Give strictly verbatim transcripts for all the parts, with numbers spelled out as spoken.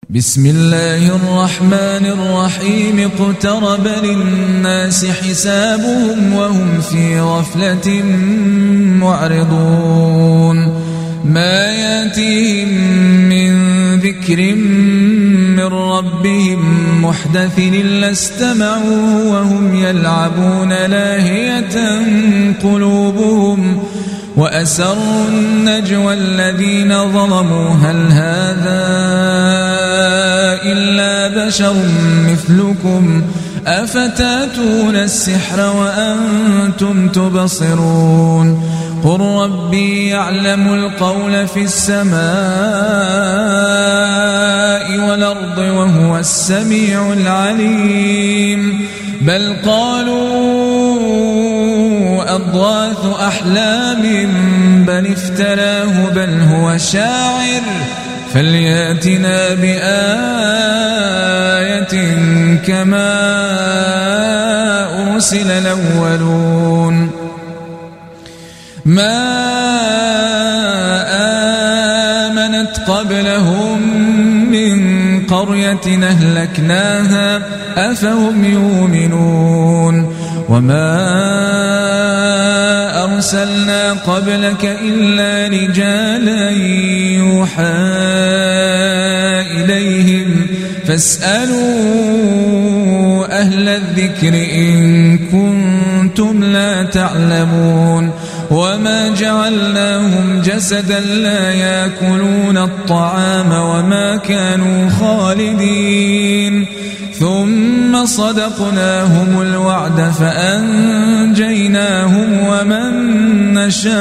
بسم الله الرحمن الرحيم اقترب للناس حسابهم وهم في غفلة معرضون ما ياتيهم من ذكر من ربهم محدث إلا استمعوه وهم يلعبون لاهية قلوبهم وأسروا النجوى الذين ظلموا هل هذا إلا بشر مثلكم أفتاتون السحر وأنتم تبصرون قل ربي يعلم القول في السماء والأرض وهو السميع العليم بل قالوا أضغاث أحلام بل افتراه بل هو شاعر فلياتنا بآية كما أرسل الأولون ما آمنت قبلهم من قرية أهلكناها أفهم يؤمنون وما أرسلنا قبلك إلا رجالا يوحى إليهم فاسألوا أهل الذكر إن كنتم لا تعلمون وما جعلناهم جسدا لا يأكلون الطعام وما كانوا خالدين ثم صدقناهم الوعد فأنجيناهم ومن نشاء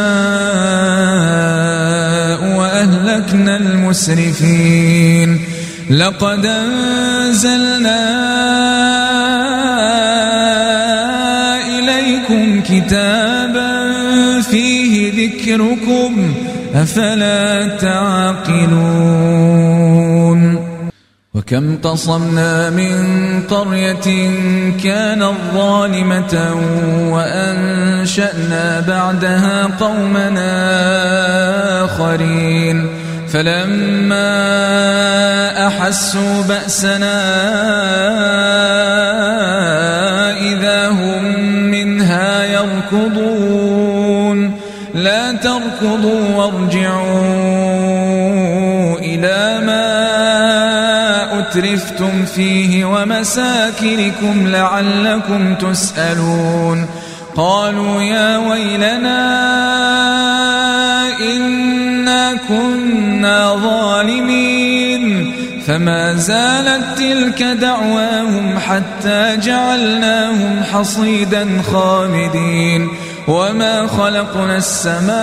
وأهلكنا المسرفين لقد أنزلنا إليكم كتابا فيه ذكركم أفلا تعقلون وكم قصمنا من قرية كانت ظالمة وأنشأنا بعدها قومنا آخرين فلما أحسوا بأسنا إذا هم منها يركضون لا تركضوا وارجعوا إلى ما أترفتم فيه ومساكنكم لعلكم تسألون قالوا يا ويلنا إنا كنا ظالمين فما زالت تلك دعواهم حتى جعلناهم حصيدا خامدين وما خلقنا السماء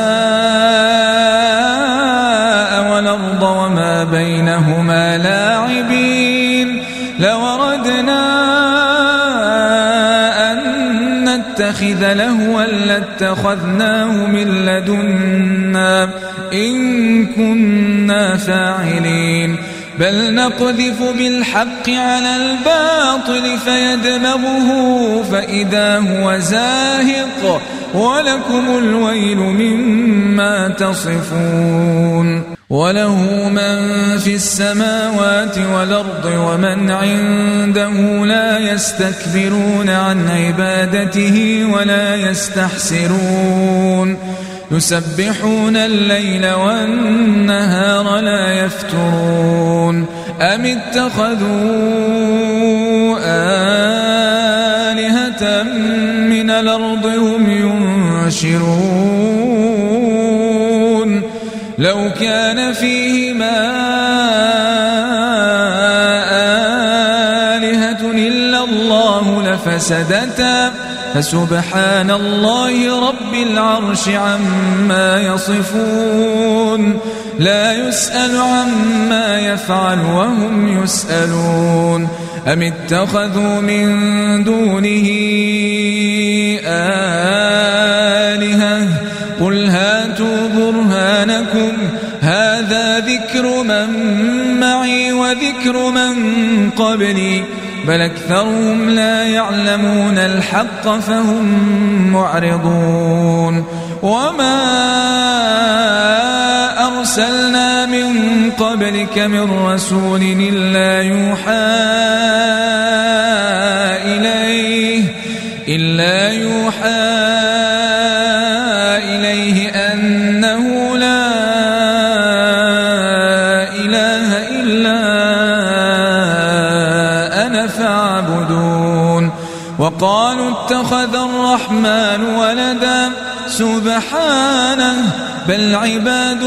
والأرض وما بينهما لاعبين لوردنا أن نتخذ لهوا لاتخذناه من لدنا إن كنا فاعلين بل نقذف بالحق على الباطل فيدمغه فإذا هو زاهق ولكم الويل مما تصفون وله من في السماوات والأرض ومن عنده لا يستكبرون عن عبادته ولا يستحسرون يسبحون الليل والنهار لا يفترون أم اتخذوا آلهة من الأرض هم ينشرون لو كان فيهما آلهة إلا الله لفسدتا فسبحان الله رب العرش عما يصفون لا يسأل عما يفعل وهم يسألون أم اتخذوا من دونه آلهة قل هاتوا برهانكم هذا ذكر من معي وذكر من قبلي بل أكثرهم لا يعلمون الحق فهم معرضون وما أرسلنا من قبلك من رسول إلا يوحى إليه إلا يوحى إليه أنه لا إله إلا أنا فاعبدون وقالوا اتخذ الرحمن ولدا سبحانه بل عباد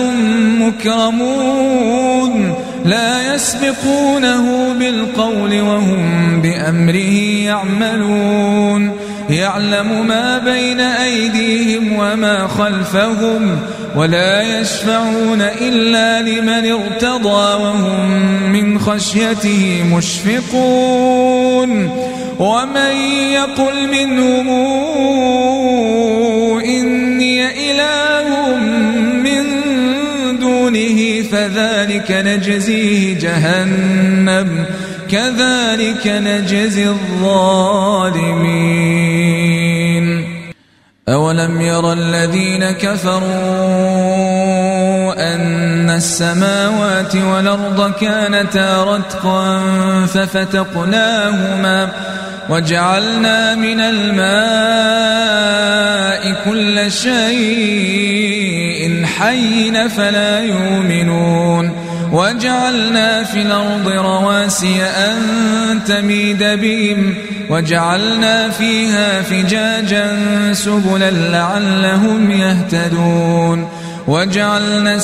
مكرمون لا يسبقونه بالقول وهم بأمره يعملون يعلم ما بين أيديهم وما خلفهم ولا يشفعون إلا لمن ارتضى وهم من خشيته مشفقون ومن يقل منهم إني إله من دونه فذلك نجزيه جهنم كذلك نجزي الظالمين أولم يرى الذين كفروا أن السماوات والأرض كانتا رتقا ففتقناهما وجعلنا من الماء كل شيء حي فلا يؤمنون وجعلنا في الأرض رواسي أن تميد بهم وجعلنا فيها فجاجا سبلا لعلهم يهتدون وجعلنا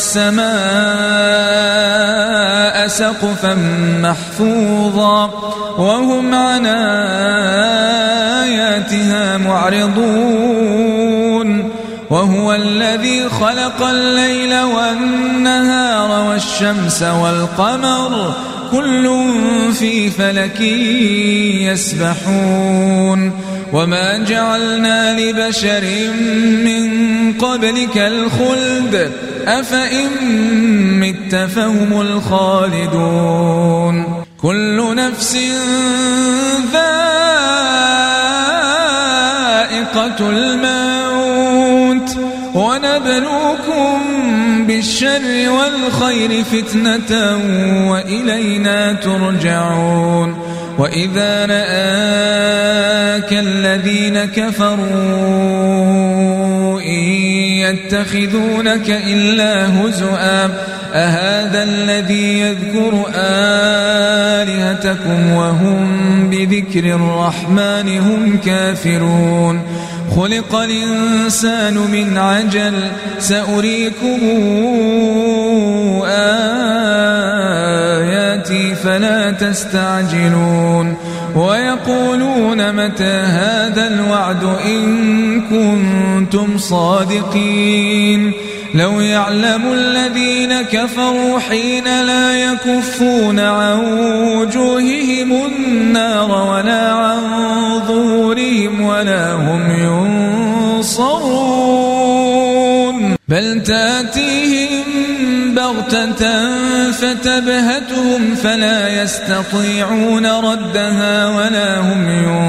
السماء سقفا محفوظا وهم عن آياتها معرضون وهو الذي خلق الليل والنهار والشمس والقمر كل في فلك يسبحون وما جعلنا لبشر من قبلك الخلد أفإن مت فهم الخالدون كل نفس ذائقة الموت ونبلوكم بالشر والخير فتنة وإلينا ترجعون وإذا رآك الذين كفروا إن يتخذونك إلا هزؤا أهذا الذي يذكر آلهتكم وهم بذكر الرحمن هم كافرون خلق الإنسان من عجل سأريكم آياتي فلا تستعجلون ويقولون متى هذا الوعد إن كنتم صادقين لو يعلم الذين كفروا حين لا يكفون عن وجوههم النار ولا عن ظهورهم ولا هم ينصرون بل تأتيهم بغتة فتبهتهم فلا يستطيعون ردها ولا هم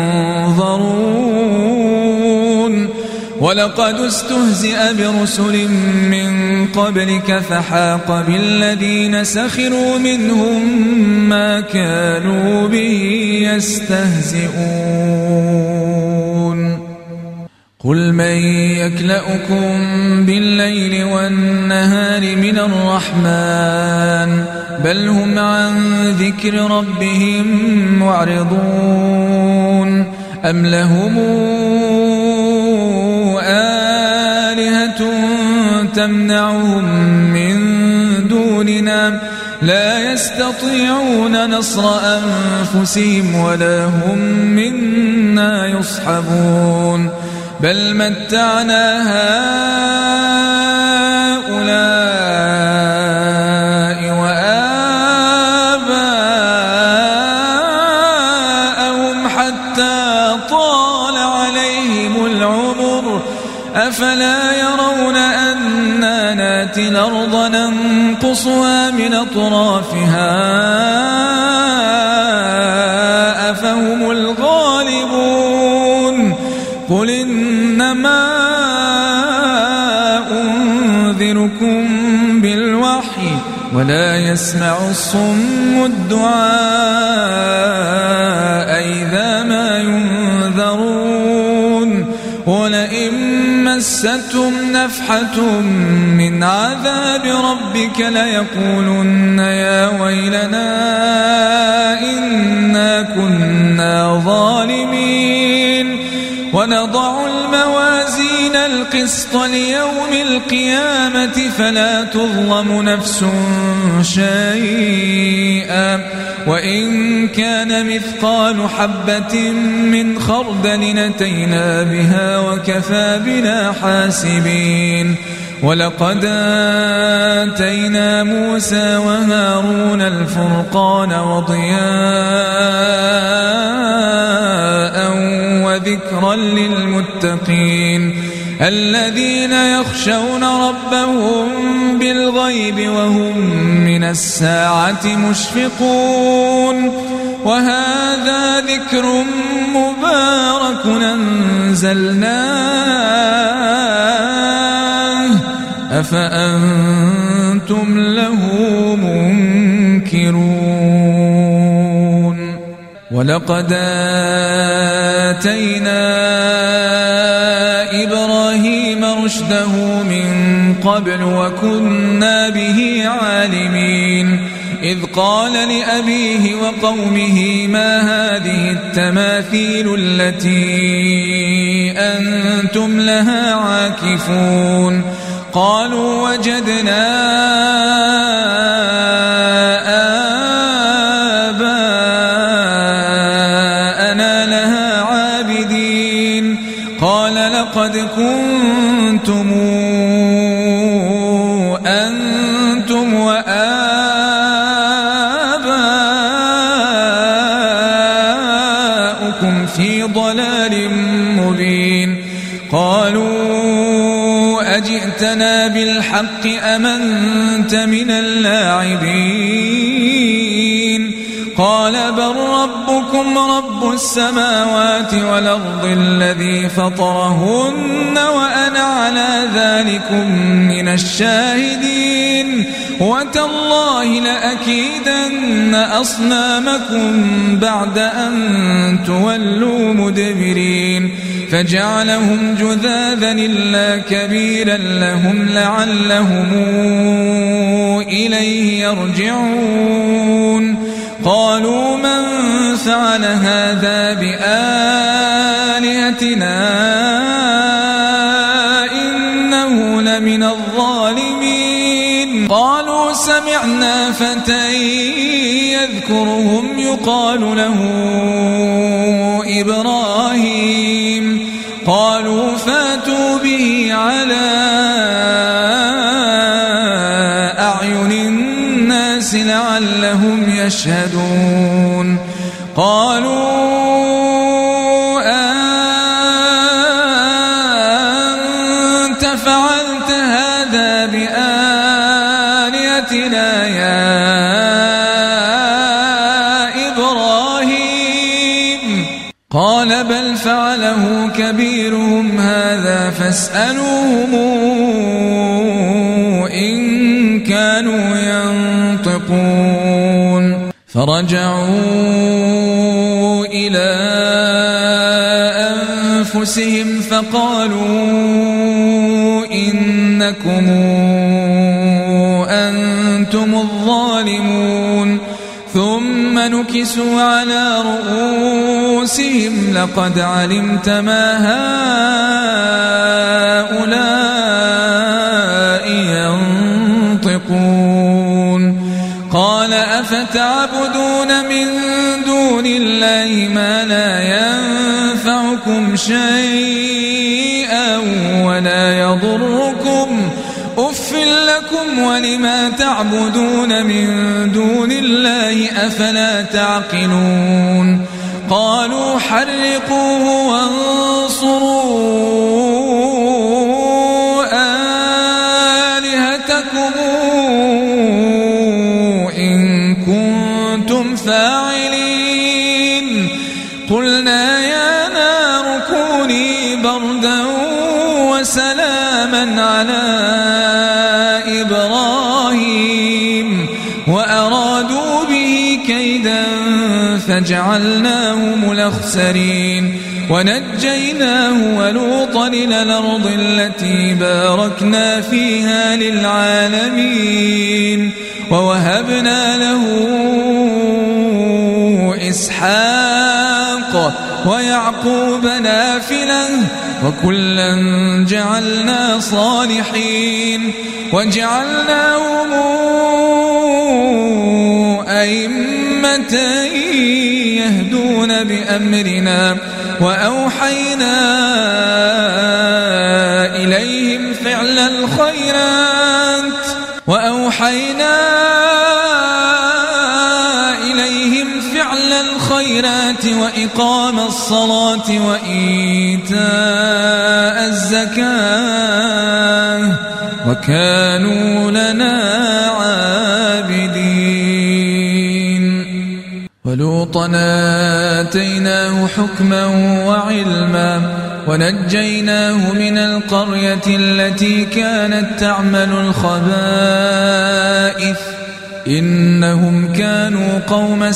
ينظرون ولقد استهزئ برسل من قبلك فحاق بالذين سخروا منهم ما كانوا به يستهزئون قل من يكلؤكم بالليل والنهار من الرحمن بل هم عن ذكر ربهم معرضون أم لهم آلهة تمنعهم من دوننا لا يستطيعون نصر أنفسهم ولا هم منا يصحبون بل متعنا هؤلاء وآباءهم حتى طال عليهم العمر أفلا يرون أنا ناتي الأرض ننقصها من أطرافها أفهم الغالبون قل إنما أنذركم بالوعد ولا يسمع الصم الدعاء إذا ما ينذرون ولئن مستهم نفحة من عذاب ربك ليقولن يا ويلنا إنا كنا ظالمين ونضع الموازين القسط ليوم القيامة فلا تظلم نفس شيئا وإن كان مثقال حبة من خردل أتينا بها وكفى بنا حاسبين ولقد آتينا موسى وهارون الفرقان وضياء وذكرا للمتقين الذين يخشون ربهم بالغيب وهم من الساعة مشفقون وهذا ذكر مبارك أنزلناه أفأنتم له منكرون ولقد آتينا إبراهيم رشده من قبل وكنا به عالمين إذ قال لأبيه وقومه ما هذه التماثيل التي أنتم لها عاكفون قالوا وجدنا آباءنا لها عابدين قال لقد كنتم أنتم وآباؤكم في ضلال مبين قالوا أجئتنا بالحق أم أنت من اللاعبين قال بل ربكم رب السماوات والأرض الذي فطرهن وأنا على ذلكم من الشاهدين وتالله لأكيدن أصنامكم بعد أن تولوا مدبرين فجعلهم جذاذا إلا كبيرا لهم لعلهم إليه يرجعون قالوا من فعل هذا بآلهتنا إنه لمن الظالمين قالوا سمعنا فتى يذكرهم يقال له إبراهيم قالوا فاتوا به على أعين الناس لعلهم يشهدون قالوا أنت فعلت هذا بآلهتنا يا إبراهيم قال بل فعله كبيرهم هذا فاسألوهم إن كانوا ينطقون فرجعوا إلى أنفسهم فقالوا إنكم أنتم الظالمون ثم نكسوا على رؤوسهم لقد علمت ما هؤلاء ينطقون قال أفتعبدون من دون الله ما لا ينفعكم شيئا ولا يضركم أف لكم ولما تعبدون من دون الله أفلا تعقلون قالوا حرقوه وانصروا آلهتكم إن كنتم فاعلين قلنا يا نار كوني بردا وسلاما على إبراهيم فجعلناهم الأخسرين ونجيناه ولوطا إلى الأرض التي باركنا فيها للعالمين ووهبنا له إسحاق ويعقوب نافلة وكلا جعلنا صالحين وجعلناهم أئمة يهدون بأمرنا وأوحينا إليهم فعل الخيرات وأوحينا إليهم فعل الخيرات وإقام الصلاة وإيتاء الزكاة وكانوا لنا عابدين ولوطا آتيناه حكما وعلما ونجيناه من القرية التي كانت تعمل الخبائث إنهم كانوا قوم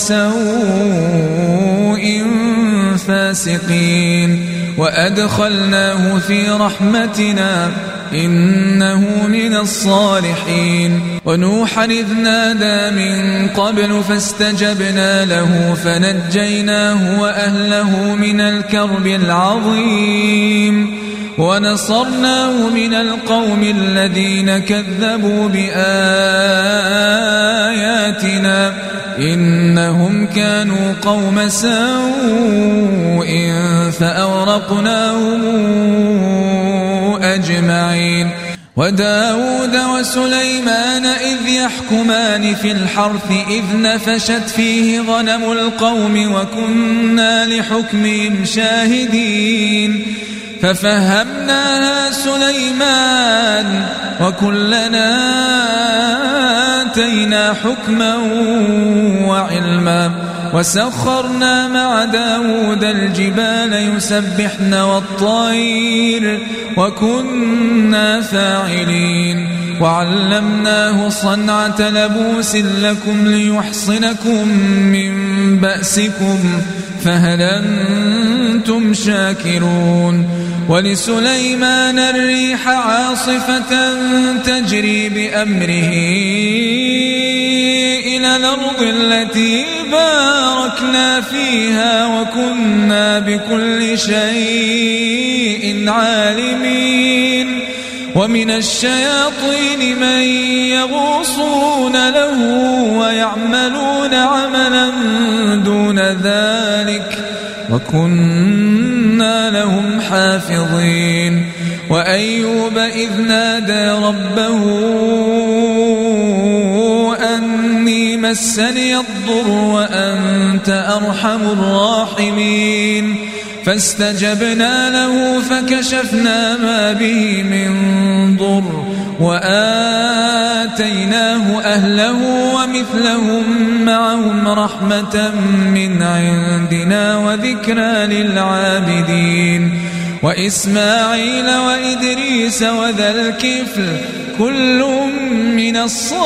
سوء فاسقين وأدخلناه في رحمتنا إنه من الصالحين ونوحا إذ نادى من قبل فاستجبنا له فنجيناه وأهله من الكرب العظيم ونصرناه من القوم الذين كذبوا بآياتنا إنهم كانوا قوم سوء فأورقناهم أجمعين وداود وسليمان إذ يحكمان في الحرث إذ نفشت فيه غنم القوم وكنا لحكمهم شاهدين ففهمناها سليمان وكلنا آتينا حكما وعلما وسخرنا مع داود الجبال يسبحن والطير وكنا فاعلين وعلمناه صنعة لبوس لكم ليحصنكم من بأسكم فهل أنتم شاكرون ولسليمان الريح عاصفة تجري بأمره إلى الأرض التي باركنا فيها وكنا بكل شيء عالمين ومن الشياطين من يغوصون له ويعملون عملا دون ذلك وكنا لهم حافظين وأيوب إذ نادى ربه أني مسني الضر وأنت أرحم الراحمين فاستجبنا له فكشفنا ما به من ضر وآتيناه أهله ومثلهم معهم رحمة من عندنا وذكرى للعابدين وإسماعيل وإدريس وذا الكفل كل من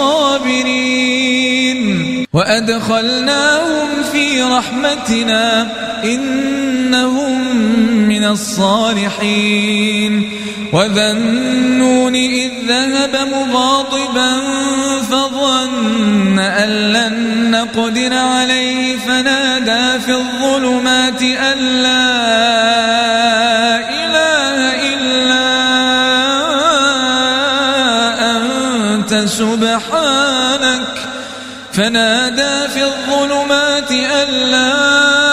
الصابرين وأدخلناهم في رحمتنا إنهم من الصالحين وذا النون إذ ذهب مغاضبا فظن أن لن نقدر عليه فنادى في الظلمات أن لا إله إلا أنت سبحانك فنادى في الظلمات أن لا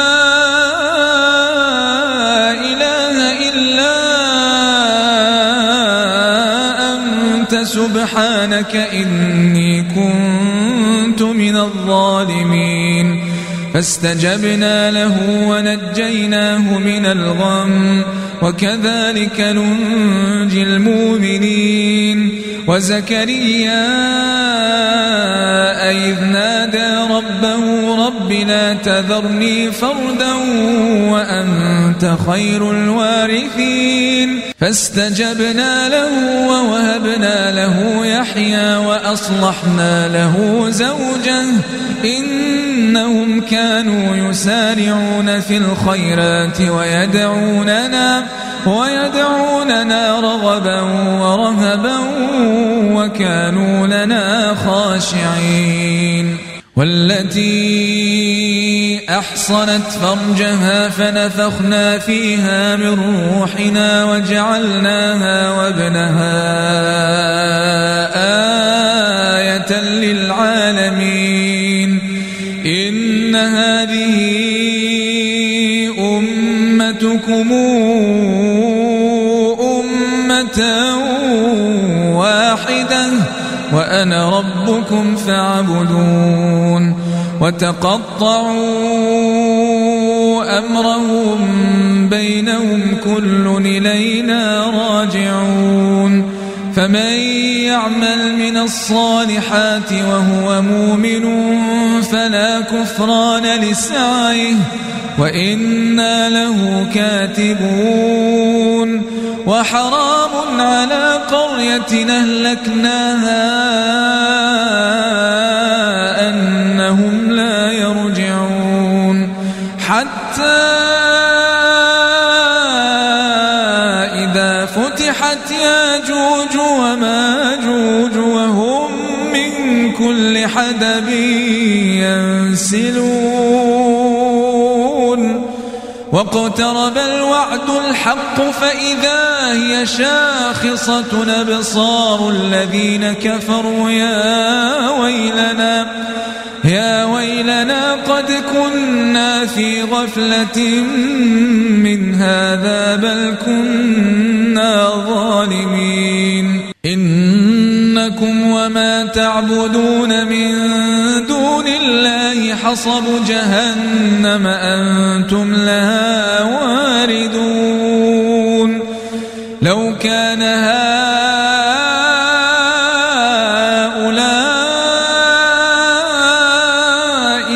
سبحانك إني كنت من الظالمين فاستجبنا له ونجيناه من الغم وكذلك ننجي المؤمنين وزكريا إذ نادى ربه رب لا تذرني فردا وأنت خير الوارثين فاستجبنا له ووهبنا له يحيى وأصلحنا له زوجه إن إنهم كانوا يسارعون في الخيرات ويدعوننا ويدعوننا رغبا ورهبا وكانوا لنا خاشعين والتي أحصنت فرجها فنفخنا فيها من روحنا وجعلناها وابنها آية للعالمين إن هذه أمتكم أمة واحدة وأنا ربكم فاعبدون وتقطعوا أمرهم بينهم كل إلينا راجعون فمن يعمل من الصالحات وهو مؤمن فلا كفران لسعيه وإنا له كاتبون وحرام على قرية أهلكناها أنهم لا يرجعون حتى إذا فتحت ياجوج وماجوج وهم من كل حدب ينسلون واقترب الوعد الحق فإذا هي شاخصة أبصار الذين كفروا يا ويلنا يا ويلنا قد كنا في غفلة من هذا بل كنا ظالمين إنكم وما تعبدون من دون الله حصب جهنم أنتم لها واردون لو كان هؤلاء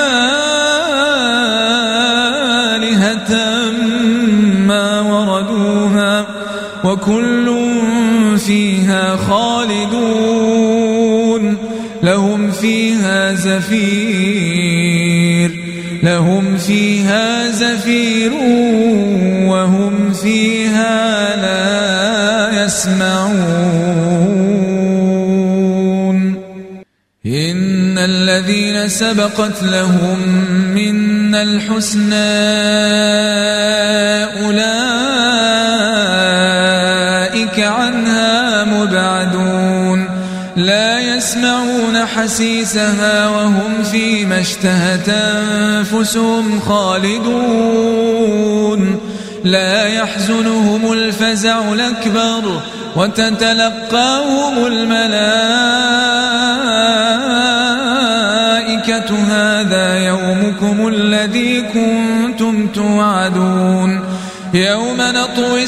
آلهة ما وردوها وكل فيها خالدون لهم فيها زفير لهم فيها زفير وهم فيها لا يسمعون إن الذين سبقت لهم منا الحسنى أولئك عنها مبعدون لا يسمعون حسيسها وهم فيما اشتهت أنفسهم خالدون لا يحزنهم الفزع الأكبر وتتلقاهم الملائكة هذا يومكم الذي كنتم توعدون يوم نطوي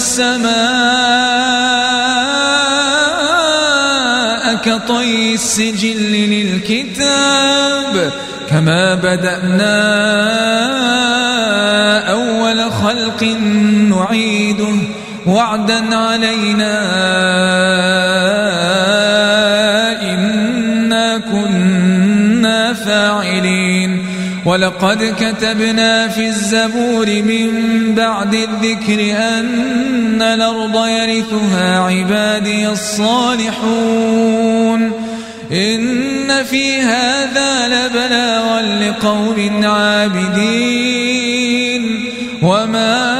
السماء كطي السجل للكتاب كما بدأنا أول خلق نعيده وعدا علينا إنا كنا فاعلين ولقد كتبنا في الزبور من بعد الذكر أن الأرض يرثها عبادي الصالحون إن في هذا لبلاغا لقوم عابدين وما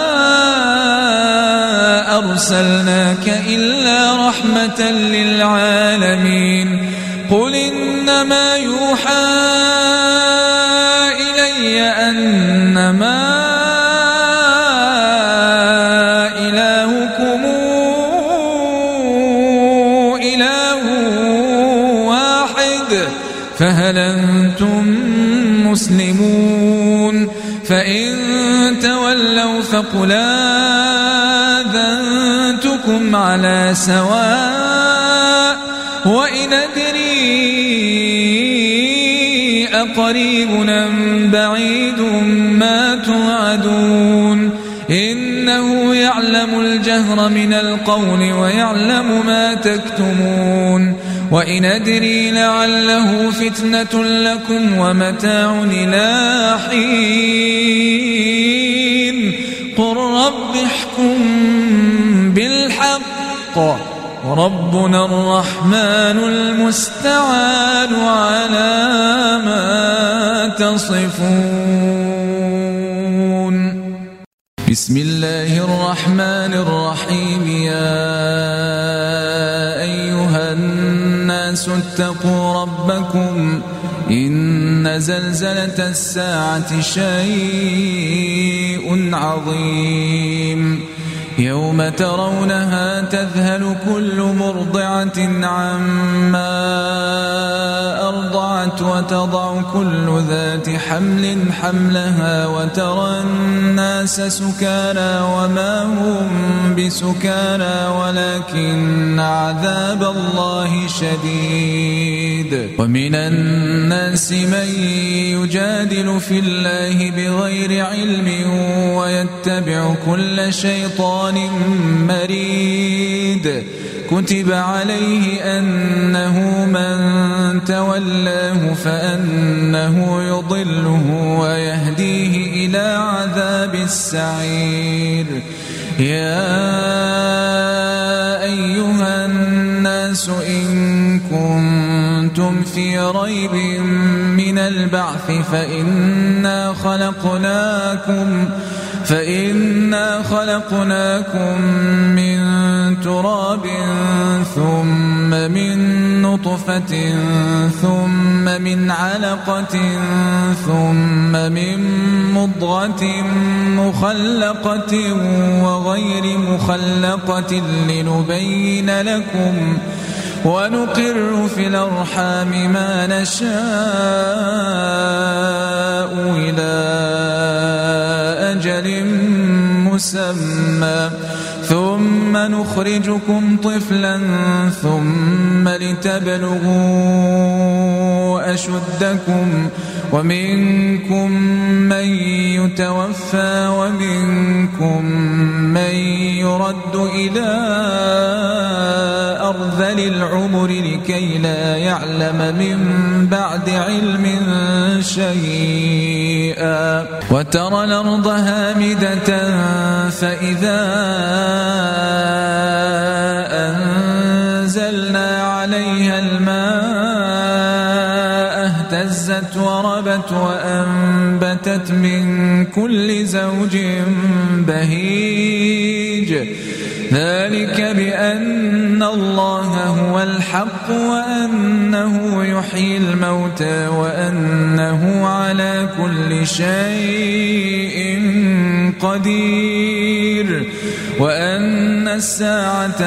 أرسلناك إلا رحمة للعالمين قل إنما يوحى إلي أنما إلهكم إله واحد فهل أنتم مسلمون فإن تولوا فقل آذنتكم على سواء وإن أدري أقريب أم بعيد ما توعدون إنه يعلم الجهر من القول ويعلم ما تكتمون وإن أدري لعله فتنة لكم ومتاع إلى حين قل رب احكم بالحق وربنا الرحمن المستعان على ما تصفون. بسم الله الرحمن الرحيم. يا أيها الناس اتقوا ربكم إن زلزلة الساعة شيء عظيم يوم ترونها تذهل كل مرضعة عما أرضعت وتضع كل ذات حمل حملها وترى الناس سكارى وما هم بسكارى ولكن عذاب الله شديد. ومن الناس من يجادل في الله بغير علم ويتبع كل شيطان مريد كتب عليه أنه من تولاه فأنه يضله ويهديه إلى عذاب السعير. يا أيها الناس إن كنتم في ريب من البعث فإنا خلقناكم فإنا خلقناكم من تراب ثم من نطفة ثم من علقة ثم من مضغة مخلقة وغير مخلقة لنبين لكم ونقر في الأرحام ما نشاء إلى أجل مسمى ثم نخرجكم طفلا ثم لتبلغوا أشدكم ومنكم من يتوفى ومنكم من يرد إلى أرذل العمر لكي لا يعلم من بعد علم شيئا وترى الأرض هامدة فإذا أنزلنا عليها الماء اهتزت وربت وأنبتت من كل زوج بهيج ذلك بأن الله هو الحق وأنه يحيي الموتى وأنه على كل شيء قدير وأن الساعة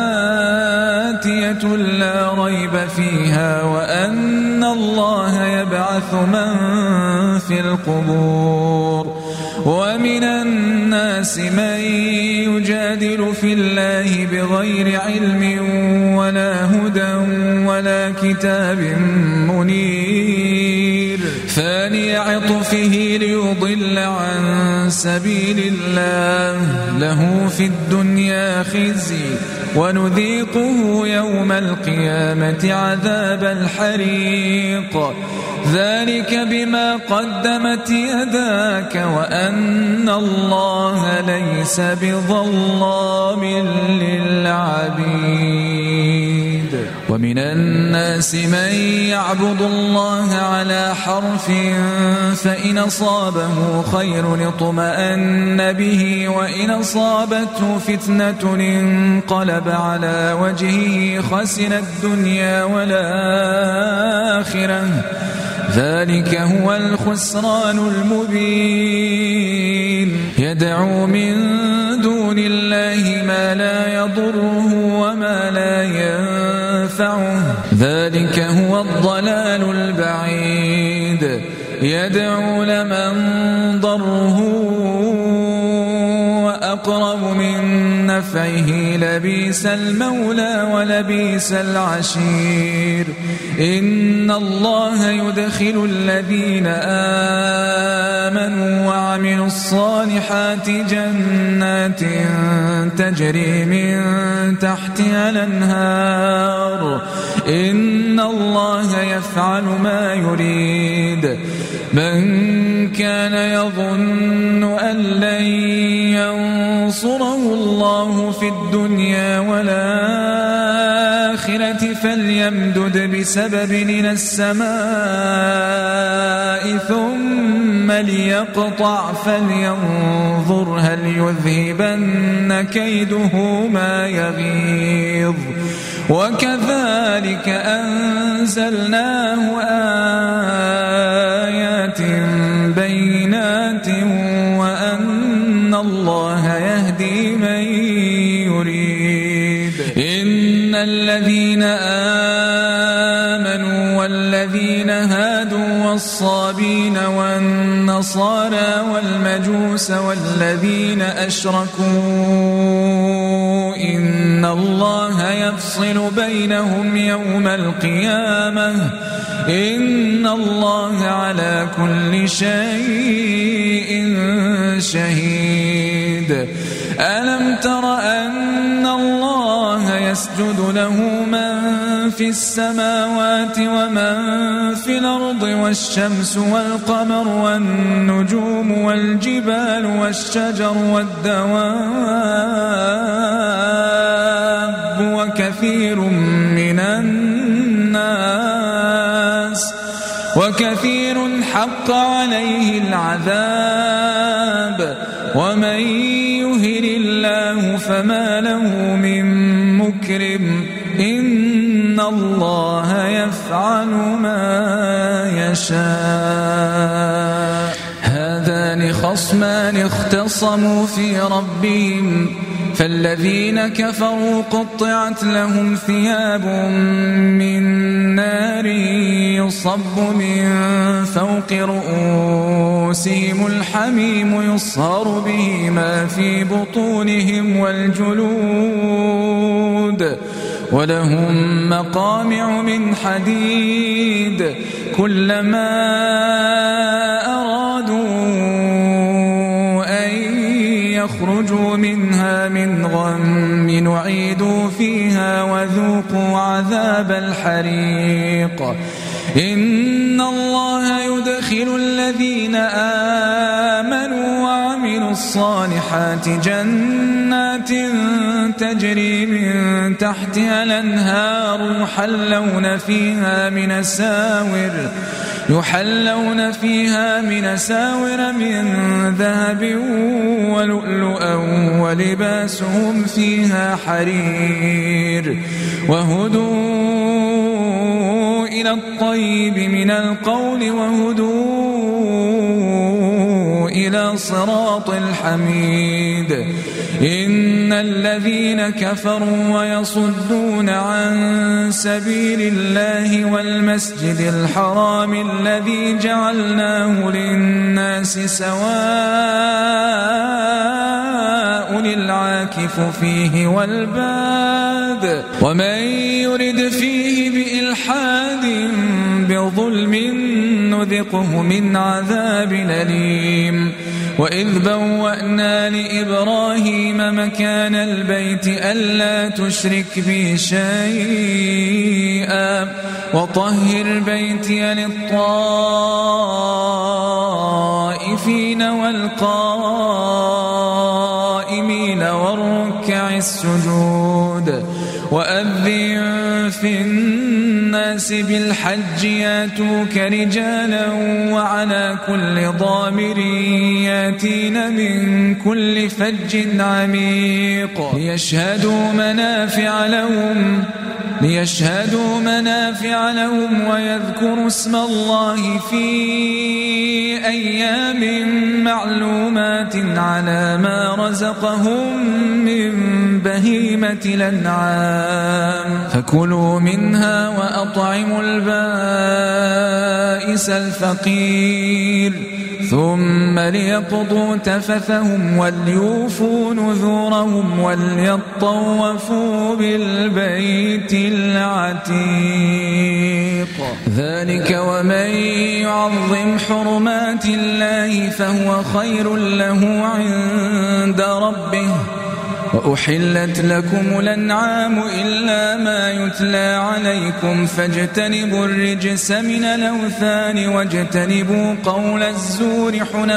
آتية لا ريب فيها وأن الله يبعث من في القبور. ومن الناس من يجادل في الله بغير علم ولا هدى ولا كتاب منير ثاني عطفه ليضل عن سبيل الله له في الدنيا خزي ونذيقه يوم القيامة عذاب الحريق ذلك بما قدمت يداك وأن الله ليس بظلام للعبيد. ومن الناس من يعبد الله على حرف فإن أصابه خير اطمأن به وإن أصابته فتنة انقلب على وجهه خسر الدنيا والآخرة ذلك هو الخسران المبين. يدعو من دون الله ما لا يضره وما لا ينفعه ذلك هو الضلال البعيد. يدعو لمن ضره أقرب من نفعه لبيس المولى ولبيس العشير. إن الله يدخل الذين آمنوا وعملوا وعملوا الصالحات جنات تجري من تحتها الأنهار إن الله يفعل ما يريد. من كان يظن أن لن ينصره الله في الدنيا والآخرة فليمدد بسبب إلى السماء ثم ليقطع فلينظر هل يذهبن كيده ما يغيظ. وكذلك أنزلناه آيات بينات وأن الله يهدي من يريد. إن الذين آمنوا والذين هادوا والصابين والنصارى والمجوس والذين أشركوا إن الله يفصل بينهم يوم القيامة إن الله على كل شيء شهيد. ألم تر أن الله يسجد له من في السماوات ومن في الأرض والشمس والقمر والنجوم والجبال والشجر والدواب وكثير من الناس وكثير حق عليه العذاب ومن يهن الله فما له من مكرم إن الله يفعل ما يشاء. هذان خصمان اختصموا في ربهم فالذين كفروا قطعت لهم ثياب من نار يصب من فوق رؤوسهم الحميم يصهر به ما في بطونهم والجلود ولهم مقامع من حديد كلما أرادوا يخرجوا منها من غم نعيدوا فيها وذوقوا عذاب الحريق. إن الله يدخل الذين آمنوا وعملوا الصالحات جنات تجري من تحتها الأنهار يحلون فيها من أساور يحلون فيها من أساور من ذهب ولؤلؤا ولباسهم فيها حرير وهدوا إلى الطيب من القول وهدوا إلى صراط الحميد. إن الذين كفروا ويصدون عن سبيل الله والمسجد الحرام الذي جعلناه للناس سواء العاكف فيه والباد ومن يرد فيه بإلحاد بظلم نذقه من عذاب أليم. وإذ بوأنا لإبراهيم مكان البيت ألا تشرك بي شيئا وطهر بيتي للطائفين والقائمين والركع السجود وأذن في الناس بالحج ياتوك رجالا وعلى كل ضامر ياتين من كل فج عميق ليشهدوا منافع لهم ليشهدوا منافع لهم ويذكروا اسم الله في أيام معلومات على ما رزقهم من بهيمة الأنعام فكلوا منها وأطعموا البائس الفقير ثم ليقضوا تفثهم وليوفوا نذورهم وليطوفوا بالبيت العتيق. ذلك ومن يعظم حرمات الله فهو خير له عند ربه. وأحلت لكم الأنعام إلا ما يتلى عليكم فاجتنبوا الرجس من الأوثان واجتنبوا قول الزور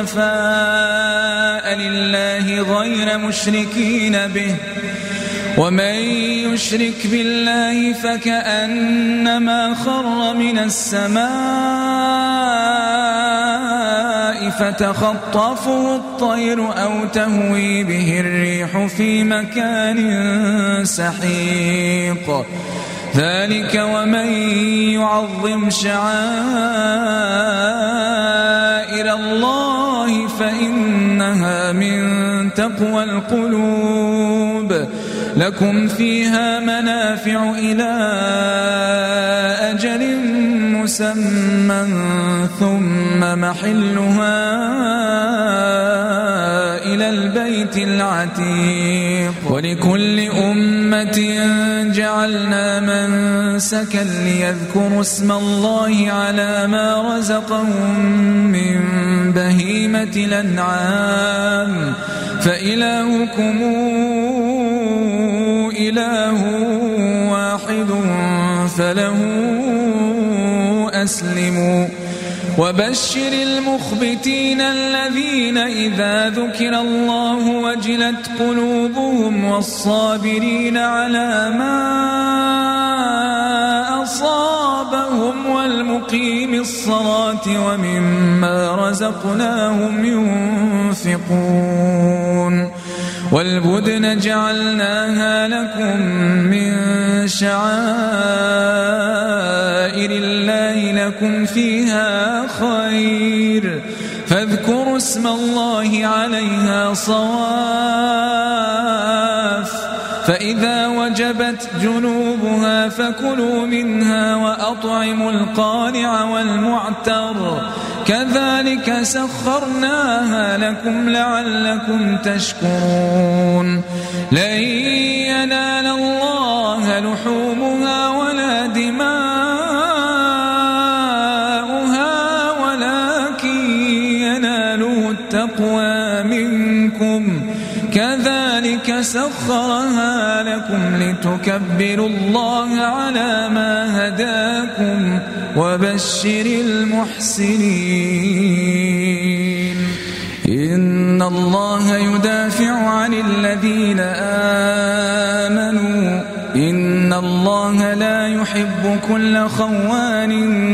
حنفاء لله غير مشركين به. ومن يشرك بالله فكأنما خر من السماء فتخطفه الطير أو تهوي به الريح في مكان سحيق. ذلك ومن يعظم شعائر الله فإنها من تقوى القلوب. لكم فيها منافع إلى أجل مسمى ثم محلها إلى البيت العتيق. ولكل أمة جعلنا منسكا ليذكروا اسم الله على ما رزقهم من بهيمة الأنعام فإلهكم إله واحد فله أسلموا. وبشر المخبتين الذين إذا ذكر الله وجلت قلوبهم والصابرين على ما أصابهم والمقيم الصلاة ومما رزقناهم ينفقون. والبدن جعلناها لكم من شعائر الله لكم فيها خير فاذكروا اسم الله عليها صواف. فإذا وجبت جنوبها فكلوا منها وأطعموا القانع والمعتر كذلك سخرناها لكم لعلكم تشكرون. لن ينال الله لحومها ولا دماؤها ولكن يناله التقوى منكم كذلك سخرها لكم لتكبروا الله على ما هداكم وبشر المحسنين. إن الله يدافع عن الذين آمنوا إن الله لا يحب كل خوان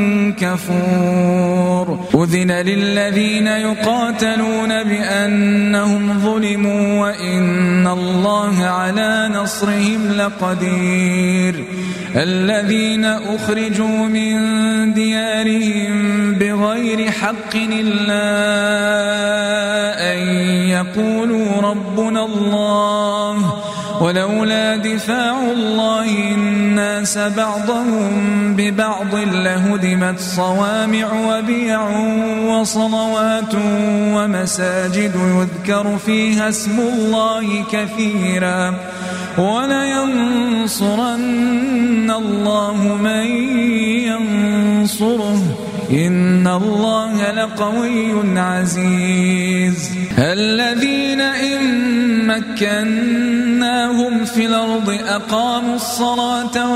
كفور. أذن للذين يقاتلون بأنهم ظلموا وإن الله على نصرهم لقدير. الذين أخرجوا من ديارهم بغير حق إلا أن يقولوا ربنا الله ولولا دفاع الله الناس بعضهم ببعض لهدمت صوامع وبيع وصلوات ومساجد يذكر فيها اسم الله كثيرا ولينصرن الله من ينصره إن الله لقوي عزيز. الذين إن مكناهم في الأرض أقاموا الصلاة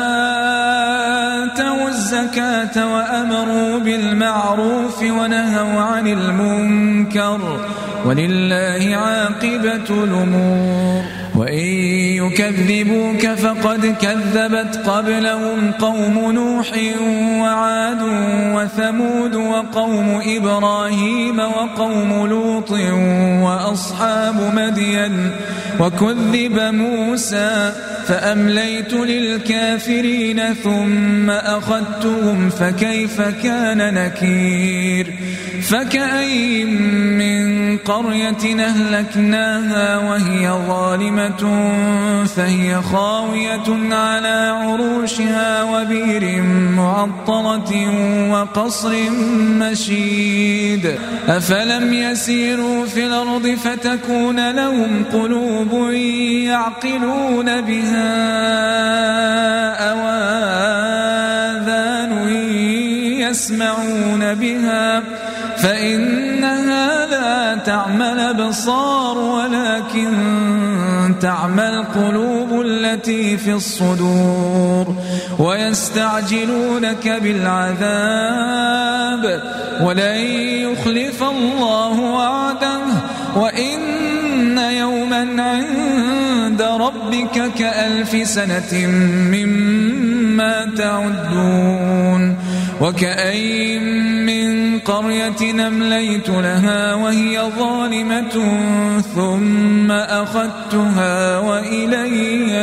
وآتوا الزكاة وأمروا بالمعروف ونهوا عن المنكر ولله عاقبة الأمور. وإن يكذبوك فقد كذبت قبلهم قوم نوح وعاد وثمود وقوم إبراهيم وقوم لوط وأصحاب مدين وكذب موسى فأمليت للكافرين ثم أخذتهم فكيف كان نكير فكأي من قرية أهلكناها وهي ظالمة فهي خاوية على عروشها وبئر معطلة وقصر مشيد أفلم يسيروا في الأرض فتكون لهم قلوب يعقلون بها أو آذان يسمعون بها فإنها لا تعمى الأبصار ولكن تعمى القلوب التي في الصدور ويستعجلونك بالعذاب ولن يخلف الله وعده وإن يوما عند ربك كألف سنة مما تعدون وكأي من قرية أمليت لها وهي ظالمة ثم أخذتها وإلي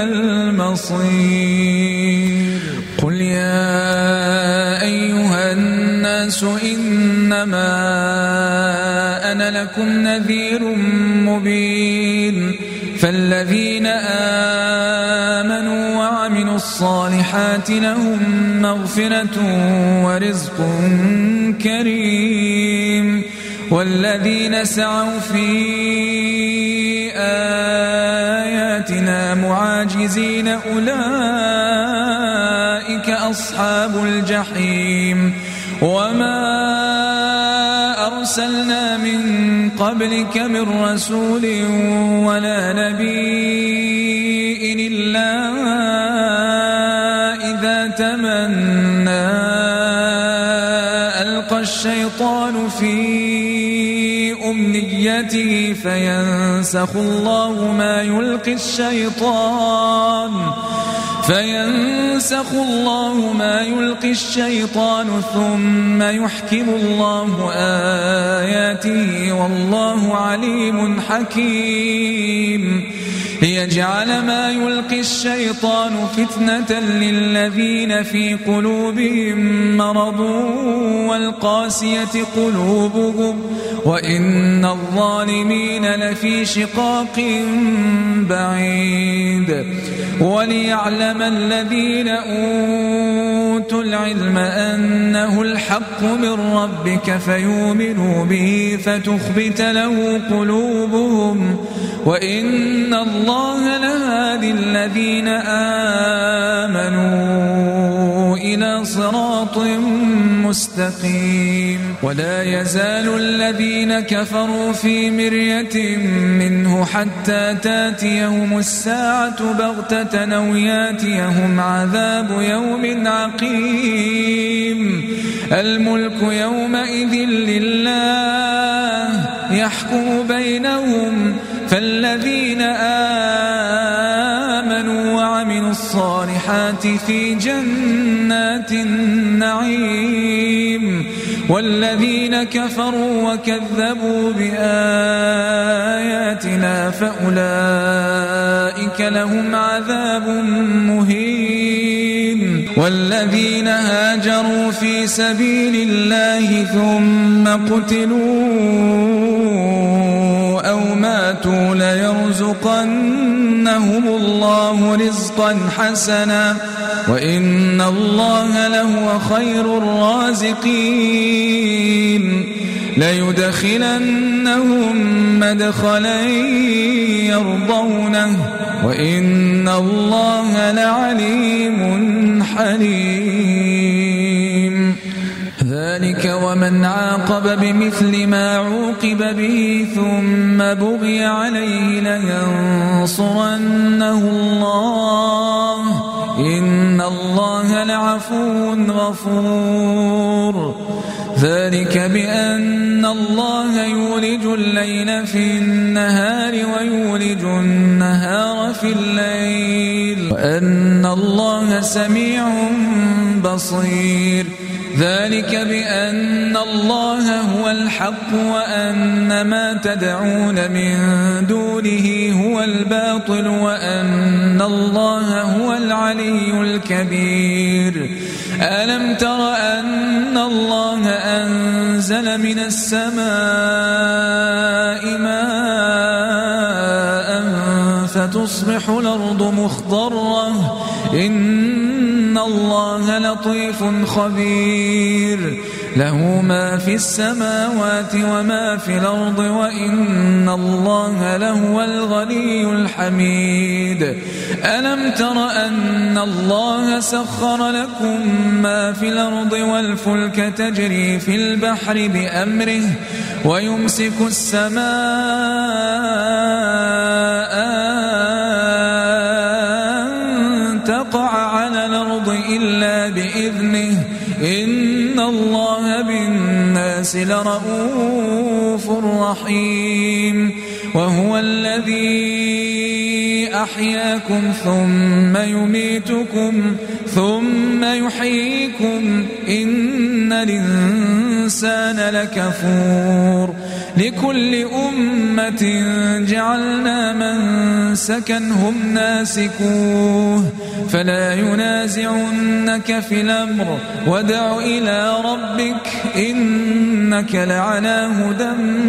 المصير قل يا أيها الناس إنما أنا لكم نذير مبين فالذين آمنوا وعملوا الصالحات لهم مغفرة ورزق كريم والذين سعوا في آياتنا معاجزين أولئك أصحاب الجحيم وما أرسلنا من قبلك من رسول ولا نبي إلا إذا تمنى ألقى الشيطان في أمنيته فينسخ الله ما يلقي الشيطان فينسخ الله ما يلقي الشيطان ثم يحكم الله آياته والله عليم حكيم ليجعل ما يلقي الشيطان فتنة للذين في قلوبهم مرض والقاسية قلوبهم وإن الظالمين لفي شقاق بعيد وليعلم الذين أوتوا العلم أنه الحق من ربك فيؤمنوا به فتخبت له قلوبهم وإن الله لهادي الذين آمنوا إلى صراط مستقيم ولا يزال الذين كفروا في مرية منه حتى تاتيهم الساعة بغتة أو ياتيهم عذاب يوم عقيم الملك يومئذ لله يحكم بينهم فالذين آمنوا وعملوا الصالحات في جنات النعيم والذين كفروا وكذبوا بآياتنا فأولئك لهم عذاب مهين والذين هاجروا في سبيل الله ثم قتلوا أو ماتوا ليرزقنهم الله رزقا حسنا وإن الله لهو خير الرازقين ليدخلنهم مدخلا يرضونه وإن الله لعليم حليم ذلك ومن عاقب بمثل ما عوقب به ثم بغي عليه لينصرنه الله إن الله لعفو غفور ذلك بأن الله يولج الليل في النهار ويولج النهار في الليل وأن الله سميع بصير ذلك بأن الله هو الحق وأن ما تدعون من دونه هو الباطل وأن الله هو العلي الكبير. ألم تر أن الله أنزل من السماء ماء فتصبح الأرض مخضرة إن الله لطيف خبير له ما في السماوات وما في الأرض وإن الله لهو الغني الحميد. ألم تر أن الله سخر لكم ما في الأرض والفلك تجري في البحر بأمره ويمسك السماء أن تقع على الأرض إلا بإذنه إن الله بالناس لرؤوف رحيم. وهو الذي أحياكم ثم يميتكم ثم يحييكم إن الإنسان لكفور. لكل أمة جعلنا منسكا هم ناسكوه فلا ينازعنك في الأمر وادع إلى ربك إنك لعلى هدى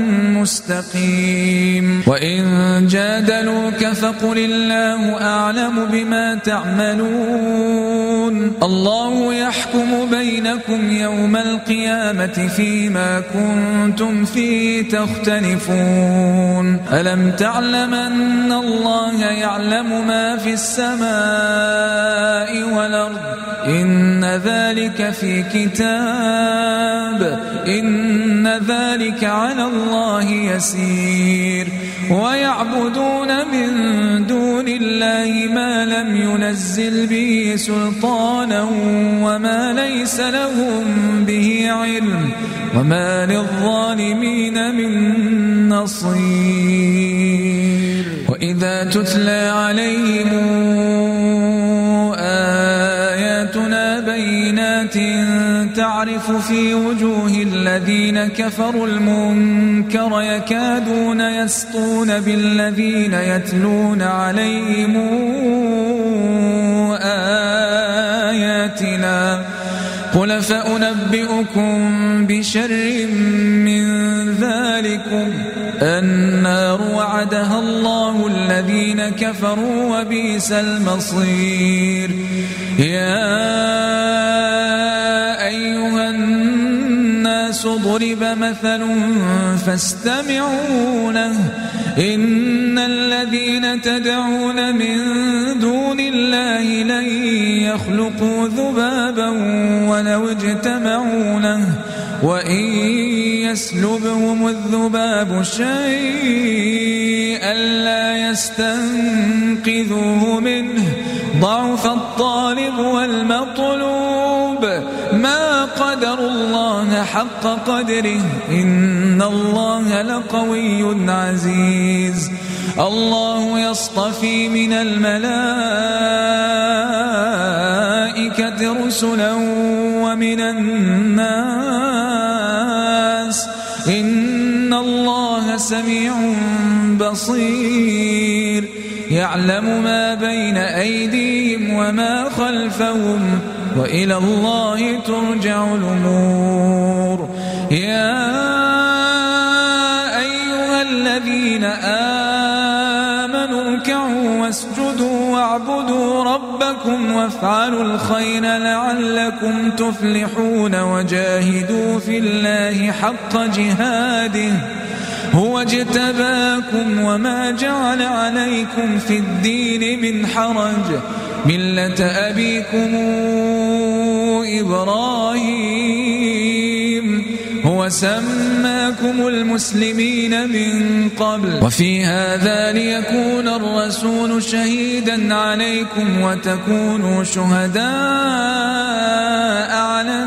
مستقيم. وإن جادلوك فقل الله أعلم بما تعملون الله يحكم بينكم يوم القيامة فيما كنتم فيه تختلفون. ألم تعلم أن الله يعلم ما في السماء والأرض إن ذلك في كتاب إن ذلك على الله يسير. ويعبدون من دون الله ما لم ينزل به سلطانا وما ليس لهم به علم وما للظالمين من نصير. وإذا تتلى عليهم آياتنا بينات تعرف في وجوه الذين كفروا المنكر يكادون يسطون بالذين يتلون عليهم آياتنا قل فأنبئكم بشر من ذلكم النار وعدها الله الذين كفروا وبئس المصير. يا أيها الناس ضرب مثل فاستمعوا له إن الذين تدعون من دون الله لن يخلقوا ذبابا ولو اجتمعوا له وإن يسلبهم الذباب شيئا لا يستنقذوه منه ضعف الطالب والمطلوب ما قدر الله حق قدره إن الله لقوي عزيز. الله يصطفي من الملائكة رسلا ومن الناس إن الله سميع بصير. يعلم ما بين أيديهم وما خلفهم وإلى الله ترجع الأمور. يا أيها الذين آمنوا اركعوا واسجدوا واعبدوا ربكم وافعلوا الخير لعلكم تفلحون وجاهدوا في الله حق جهاده هو اجتباكم وما جعل عليكم في الدين من حرج ملة أبيكم إبراهيم هو سماكم المسلمين من قبل وفي هذا ليكون الرسول شهيدا عليكم وتكونوا شهداء على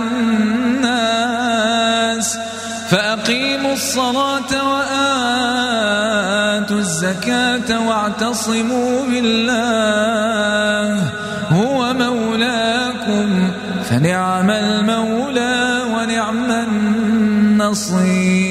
الناس فأقيموا الصلاة وآتوا الزكاة واعتصموا بالله هو مولاكم فنعم المولى نصير.